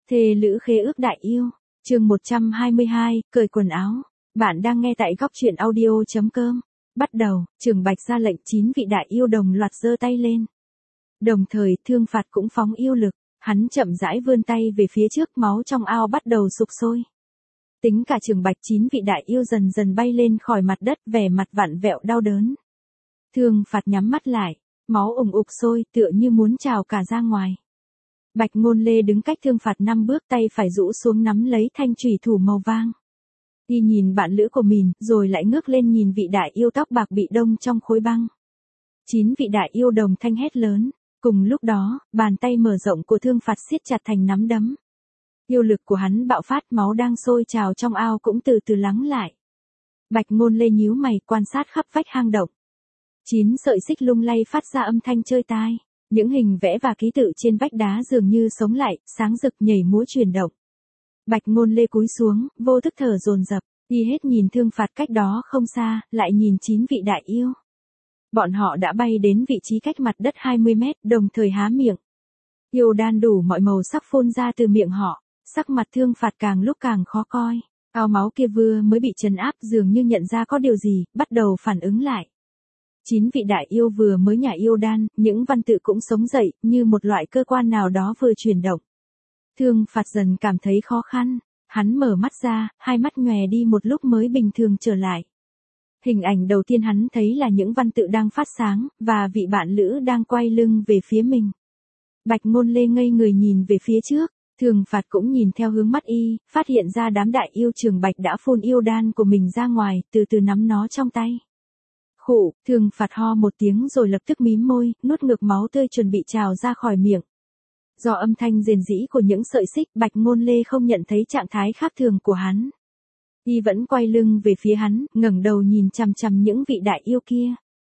Thề lữ khế ước đại yêu, chương 122, cởi quần áo. Bạn đang nghe tại góc truyện audio.com. Bắt đầu, Trường Bạch ra lệnh 9 vị đại yêu đồng loạt giơ tay lên. Đồng thời, Thương Phạt cũng phóng yêu lực, hắn chậm rãi vươn tay về phía trước, máu trong ao bắt đầu sục sôi. Tính cả Trường Bạch 9 vị đại yêu dần dần bay lên khỏi mặt đất, vẻ mặt vặn vẹo đau đớn. Thương Phạt nhắm mắt lại, máu ủng ục sôi tựa như muốn trào cả ra ngoài. Bạch Ngôn Lê đứng cách Thương Phạt 5 bước, tay phải rũ xuống nắm lấy thanh chủy thủ màu vàng. Y nhìn bạn lữ của mình, rồi lại ngước lên nhìn vị đại yêu tóc bạc bị đông trong khối băng. 9 vị đại yêu đồng thanh hét lớn. Cùng lúc đó, bàn tay mở rộng của Thương Phạt siết chặt thành nắm đấm. Yêu lực của hắn bạo phát, máu đang sôi trào trong ao cũng từ từ lắng lại. Bạch Ngôn Lê nhíu mày quan sát khắp vách hang động. 9 sợi xích lung lay phát ra âm thanh choi tai. Những hình vẽ và ký tự trên vách đá dường như sống lại, sáng rực nhảy múa chuyển động. Bạch Ngôn Lê cúi xuống, vô thức thở dồn dập, đi hết nhìn Thương Phạt cách đó không xa, lại nhìn 9 vị đại yêu. Bọn họ đã bay đến vị trí cách mặt đất 20 mét, đồng thời há miệng. Yêu đan đủ mọi màu sắc phun ra từ miệng họ, sắc mặt Thương Phạt càng lúc càng khó coi. Ao máu kia vừa mới bị trấn áp dường như nhận ra có điều gì, bắt đầu phản ứng lại. 9 vị đại yêu vừa mới nhả yêu đan, những văn tự cũng sống dậy, như một loại cơ quan nào đó vừa chuyển động. Thương Phạt dần cảm thấy khó khăn, hắn mở mắt ra, hai mắt nhòe đi một lúc mới bình thường trở lại. Hình ảnh đầu tiên hắn thấy là những văn tự đang phát sáng, và vị bạn lữ đang quay lưng về phía mình. Bạch Ngôn Lê ngây người nhìn về phía trước, Thương Phạt cũng nhìn theo hướng mắt y, phát hiện ra đám đại yêu Trường Bạch đã phun yêu đan của mình ra ngoài, từ từ nắm nó trong tay. Khụ, Thương Phạt ho một tiếng rồi lập tức mím môi, nuốt ngược máu tươi chuẩn bị trào ra khỏi miệng. Do âm thanh rền rĩ của những sợi xích, Bạch Ngôn Lê không nhận thấy trạng thái khác thường của hắn. Y vẫn quay lưng về phía hắn, ngẩng đầu nhìn chằm chằm những vị đại yêu kia.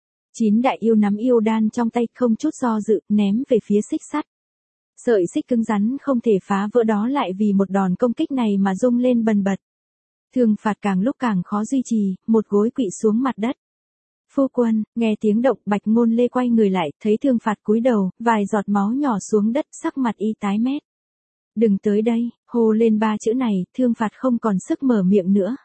9 đại yêu nắm yêu đan trong tay không chút do dự, ném về phía xích sắt. Sợi xích cứng rắn không thể phá vỡ đó lại vì một đòn công kích này mà rung lên bần bật. Thương Phạt càng lúc càng khó duy trì, một gối quỵ xuống mặt đất. Phu quân, nghe tiếng động, Bạch Ngôn Lê quay người lại, thấy Thương Phạt cúi đầu, vài giọt máu nhỏ xuống đất, sắc mặt y tái mét. Đừng tới đây, hô lên 3 chữ này, Thương Phạt không còn sức mở miệng nữa.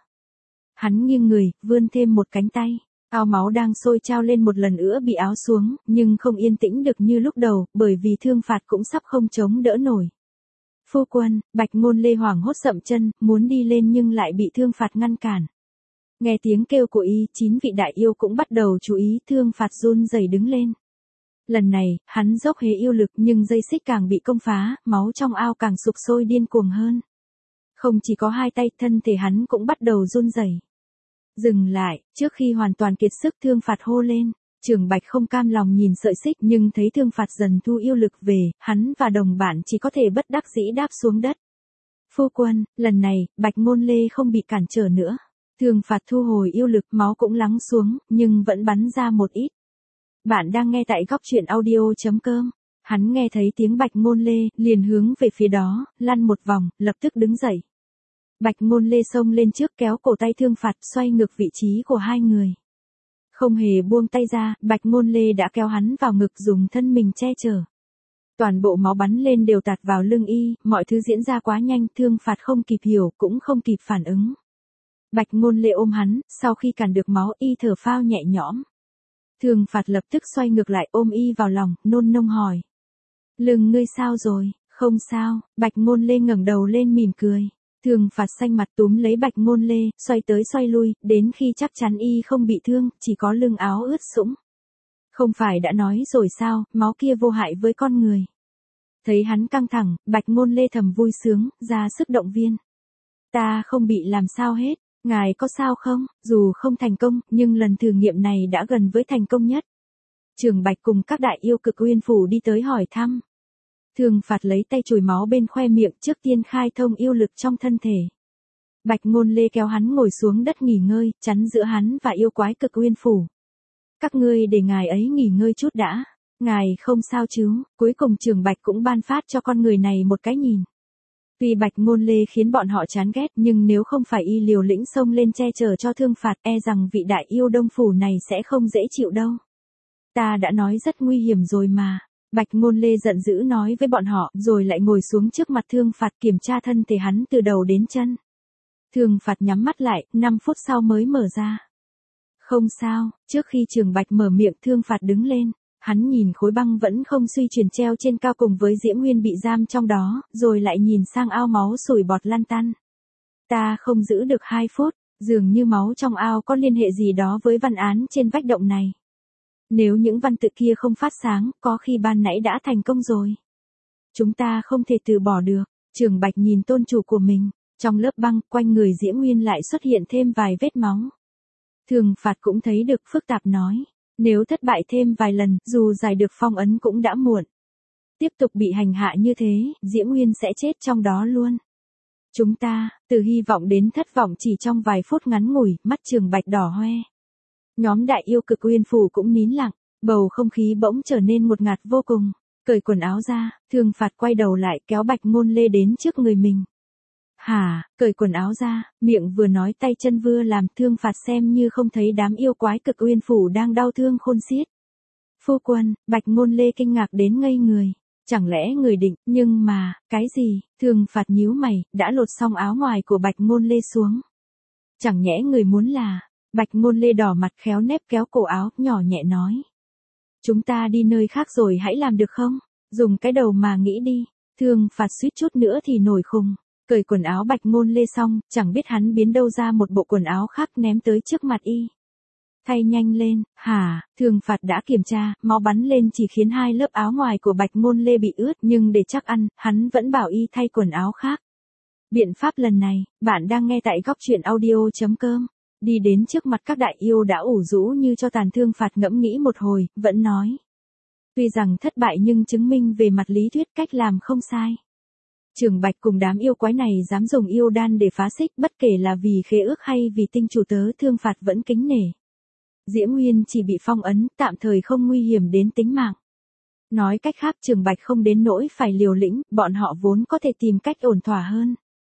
Hắn nghiêng người, vươn thêm một cánh tay. Ao máu đang sôi trao lên một lần nữa bị áo xuống, nhưng không yên tĩnh được như lúc đầu, bởi vì Thương Phạt cũng sắp không chống đỡ nổi. Phu quân, Bạch Ngôn Lê hoảng hốt dậm chân, muốn đi lên nhưng lại bị Thương Phạt ngăn cản. Nghe tiếng kêu của y, 9 vị đại yêu cũng bắt đầu chú ý, Thương Phạt run rẩy đứng lên. Lần này, hắn dốc hết yêu lực nhưng dây xích càng bị công phá, máu trong ao càng sục sôi điên cuồng hơn. Không chỉ có hai tay, thân thể hắn cũng bắt đầu run rẩy. Dừng lại, trước khi hoàn toàn kiệt sức, Thương Phạt hô lên. Trường Bạch không cam lòng nhìn sợi xích nhưng thấy Thương Phạt dần thu yêu lực về, hắn và đồng bạn chỉ có thể bất đắc dĩ đáp xuống đất. Phu quân, lần này, Bạch Ngôn Lê không bị cản trở nữa. Thương Phạt thu hồi yêu lực, máu cũng lắng xuống, nhưng vẫn bắn ra một ít. Bạn đang nghe tại góc truyện audio.com. Hắn nghe thấy tiếng Bạch Ngôn Lê, liền hướng về phía đó, lăn một vòng, lập tức đứng dậy. Bạch Ngôn Lê xông lên trước kéo cổ tay Thương Phạt, xoay ngược vị trí của hai người. Không hề buông tay ra, Bạch Ngôn Lê đã kéo hắn vào ngực dùng thân mình che chở. Toàn bộ máu bắn lên đều tạt vào lưng y, mọi thứ diễn ra quá nhanh, Thương Phạt không kịp hiểu, cũng không kịp phản ứng. Bạch Ngôn Lê ôm hắn, sau khi cản được máu y thở phao nhẹ nhõm. Thương Phạt lập tức xoay ngược lại ôm y vào lòng, nôn nông hỏi. Lưng ngươi sao rồi? Không sao, Bạch Ngôn Lê ngẩng đầu lên mỉm cười. Thương Phạt xanh mặt túm lấy Bạch Ngôn Lê, xoay tới xoay lui, đến khi chắc chắn y không bị thương, chỉ có lưng áo ướt sũng. Không phải đã nói rồi sao, máu kia vô hại với con người. Thấy hắn căng thẳng, Bạch Ngôn Lê thầm vui sướng, ra sức động viên. Ta không bị làm sao hết. Ngài có sao không? Dù không thành công, nhưng lần thử nghiệm này đã gần với thành công nhất. Trường Bạch cùng các đại yêu Cực Uyên Phủ đi tới hỏi thăm. Thương Phạt lấy tay chùi máu bên khoe miệng, trước tiên khai thông yêu lực trong thân thể. Bạch Ngôn Lê kéo hắn ngồi xuống đất nghỉ ngơi, chắn giữa hắn và yêu quái Cực Uyên Phủ. Các ngươi để ngài ấy nghỉ ngơi chút đã. Ngài không sao chứ? Cuối cùng Trường Bạch cũng ban phát cho con người này một cái nhìn. Tuy Bạch Ngôn Lê khiến bọn họ chán ghét, nhưng nếu không phải y liều lĩnh xông lên che chở cho Thương Phạt, e rằng vị đại yêu Đông Phủ này sẽ không dễ chịu đâu. Ta đã nói rất nguy hiểm rồi mà. Bạch Ngôn Lê giận dữ nói với bọn họ, rồi lại ngồi xuống trước mặt Thương Phạt kiểm tra thân thể hắn từ đầu đến chân. Thương Phạt nhắm mắt lại, 5 phút sau mới mở ra. Không sao, trước khi Trường Bạch mở miệng Thương Phạt đứng lên. Hắn nhìn khối băng vẫn không suy chuyển treo trên cao cùng với Diễm Nguyên bị giam trong đó, rồi lại nhìn sang ao máu sủi bọt lăn tăn. Ta không giữ được 2 phút, dường như máu trong ao có liên hệ gì đó với văn án trên vách động này. Nếu những văn tự kia không phát sáng, có khi ban nãy đã thành công rồi. Chúng ta không thể từ bỏ được. Trường Bạch nhìn tôn chủ của mình, trong lớp băng quanh người Diễm Nguyên lại xuất hiện thêm vài vết máu. Thương Phạt cũng thấy được phức tạp nói. Nếu thất bại thêm vài lần, dù giải được phong ấn cũng đã muộn. Tiếp tục bị hành hạ như thế, Diễm Nguyên sẽ chết trong đó luôn. Chúng ta, từ hy vọng đến thất vọng chỉ trong vài phút ngắn ngủi, mắt Trường Bạch đỏ hoe. Nhóm đại yêu Cực Uyên Phủ cũng nín lặng, bầu không khí bỗng trở nên ngột ngạt vô cùng. Cởi quần áo ra, Thương Phạt quay đầu lại kéo Bạch Ngôn Lê đến trước người mình. Hả, cởi quần áo ra, miệng vừa nói tay chân vừa làm Thương Phạt xem như không thấy đám yêu quái Cực Uyên Phủ đang đau thương khôn xiết. Phu quân, Bạch Ngôn Lê kinh ngạc đến ngây người. Chẳng lẽ người định, nhưng mà, cái gì, Thương Phạt nhíu mày, đã lột xong áo ngoài của Bạch Ngôn Lê xuống. Chẳng nhẽ người muốn là, Bạch Ngôn Lê đỏ mặt khéo nép kéo cổ áo, nhỏ nhẹ nói. Chúng ta đi nơi khác rồi hãy làm được không? Dùng cái đầu mà nghĩ đi. Thương Phạt suýt chút nữa thì nổi khùng. Cởi quần áo Bạch Ngôn Lê xong, chẳng biết hắn biến đâu ra một bộ quần áo khác ném tới trước mặt y. Thay nhanh lên, hả, Thương Phạt đã kiểm tra, máu bắn lên chỉ khiến 2 lớp áo ngoài của Bạch Ngôn Lê bị ướt, nhưng để chắc ăn, hắn vẫn bảo y thay quần áo khác. Biện pháp lần này, bạn đang nghe tại góc truyện audio.com. Đi đến trước mặt các đại yêu đã ủ rũ như cho tàn. Thương Phạt ngẫm nghĩ một hồi, vẫn nói. Tuy rằng thất bại nhưng chứng minh về mặt lý thuyết cách làm không sai. Trường Bạch cùng đám yêu quái này dám dùng yêu đan để phá xích, bất kể là vì khế ước hay vì tinh chủ tớ, Thương Phạt vẫn kính nể. Diễm Nguyên chỉ bị phong ấn, tạm thời không nguy hiểm đến tính mạng. Nói cách khác Trường Bạch không đến nỗi phải liều lĩnh, bọn họ vốn có thể tìm cách ổn thỏa hơn.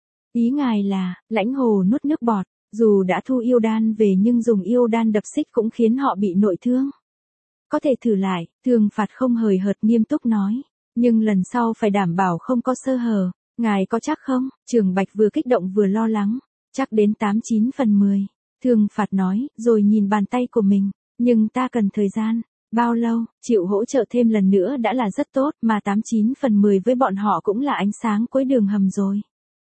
Ý ngài là, Lãnh Hồ nuốt nước bọt, dù đã thu yêu đan về nhưng dùng yêu đan đập xích cũng khiến họ bị nội thương. Có thể thử lại, Thương Phạt không hời hợt nghiêm túc nói. Nhưng lần sau phải đảm bảo không có sơ hở, ngài có chắc không? Trường Bạch vừa kích động vừa lo lắng. Chắc đến 89 phần 10. Thương Phạt nói, rồi nhìn bàn tay của mình. Nhưng ta cần thời gian. Bao lâu, chịu hỗ trợ thêm lần nữa đã là rất tốt, mà 89 phần 10 với bọn họ cũng là ánh sáng cuối đường hầm rồi.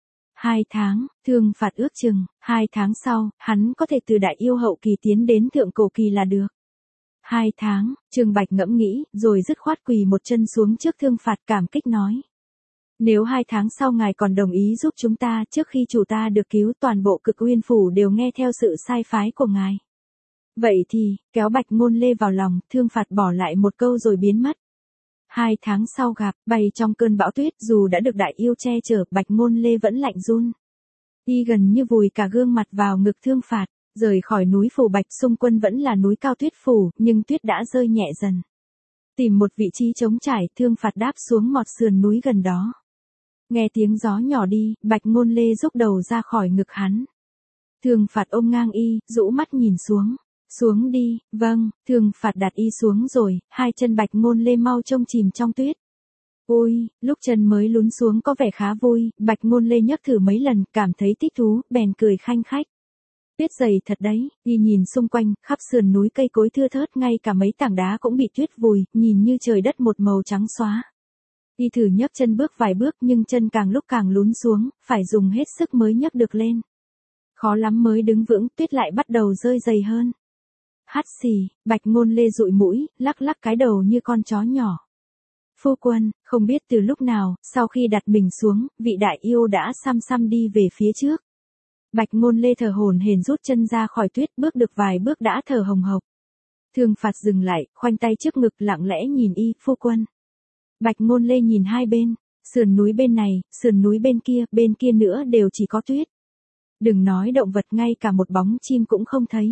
2 tháng, Thương Phạt ước chừng, 2 tháng sau, hắn có thể từ đại yêu hậu kỳ tiến đến thượng cổ kỳ là được. 2 tháng, Trường Bạch ngẫm nghĩ, rồi dứt khoát quỳ một chân xuống trước Thương Phạt cảm kích nói. Nếu 2 tháng sau ngài còn đồng ý giúp chúng ta trước khi chủ ta được cứu, toàn bộ Cực Uyên Phủ đều nghe theo sự sai phái của ngài. Vậy thì, kéo Bạch Ngôn Lê vào lòng, Thương Phạt bỏ lại một câu rồi biến mất. 2 tháng sau gặp, bay trong cơn bão tuyết, dù đã được đại yêu che chở, Bạch Ngôn Lê vẫn lạnh run. Y gần như vùi cả gương mặt vào ngực Thương Phạt. Rời khỏi núi Phủ Bạch xung quân vẫn là núi cao tuyết phủ, nhưng tuyết đã rơi nhẹ dần. Tìm một vị trí trống trải, Thương Phạt đáp xuống một sườn núi gần đó. Nghe tiếng gió nhỏ đi, Bạch Ngôn Lê rút đầu ra khỏi ngực hắn. Thương Phạt ôm ngang y, rũ mắt nhìn xuống. Xuống đi, vâng, Thương Phạt đặt y xuống rồi, 2 chân Bạch Ngôn Lê mau trông chìm trong tuyết. Ôi, lúc chân mới lún xuống có vẻ khá vui, Bạch Ngôn Lê nhấc thử mấy lần, cảm thấy thích thú, bèn cười khanh khách. Tuyết dày thật đấy, y nhìn xung quanh, khắp sườn núi cây cối thưa thớt, ngay cả mấy tảng đá cũng bị tuyết vùi, nhìn như trời đất một màu trắng xóa. Y thử nhấc chân bước vài bước nhưng chân càng lúc càng lún xuống, phải dùng hết sức mới nhấc được lên. Khó lắm mới đứng vững, tuyết lại bắt đầu rơi dày hơn. Hắt xì, Bạch Ngôn Lê dụi mũi, lắc lắc cái đầu như con chó nhỏ. Phu quân, không biết từ lúc nào, sau khi đặt mình xuống, vị đại yêu đã xăm xăm đi về phía trước. Bạch Ngôn Lê thở hổn hển rút chân ra khỏi tuyết, bước được vài bước đã thở hồng hộc. Thương Phạt dừng lại, khoanh tay trước ngực lặng lẽ nhìn y, phu quân. Bạch Ngôn Lê nhìn hai bên, sườn núi bên này, sườn núi bên kia nữa đều chỉ có tuyết. Đừng nói động vật, ngay cả một bóng chim cũng không thấy.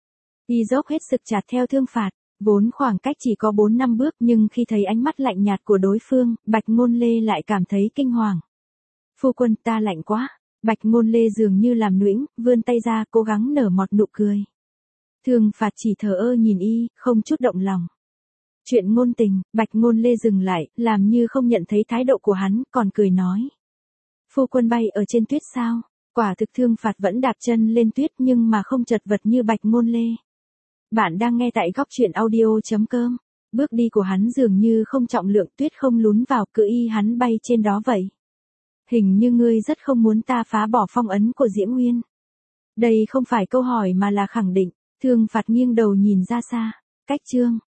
Y dốc hết sức chặt theo Thương Phạt, vốn khoảng cách chỉ có 4-5 bước nhưng khi thấy ánh mắt lạnh nhạt của đối phương, Bạch Ngôn Lê lại cảm thấy kinh hoàng. Phu quân, ta lạnh quá. Bạch Ngôn Lê dường như làm nũng, vươn tay ra cố gắng nở một nụ cười. Thương Phạt chỉ thờ ơ nhìn y, không chút động lòng. Chuyện ngôn tình, Bạch Ngôn Lê dừng lại, làm như không nhận thấy thái độ của hắn, còn cười nói. Phu quân bay ở trên tuyết sao? Quả thực Thương Phạt vẫn đạp chân lên tuyết nhưng mà không chật vật như Bạch Ngôn Lê. Bạn đang nghe tại góc truyện audio.com. Bước đi của hắn dường như không trọng lượng, tuyết không lún vào, cứ y hắn bay trên đó vậy. Hình như ngươi rất không muốn ta phá bỏ phong ấn của Diễm Nguyên. Đây không phải câu hỏi mà là khẳng định. Thương Phạt nghiêng đầu nhìn ra xa. Cách chương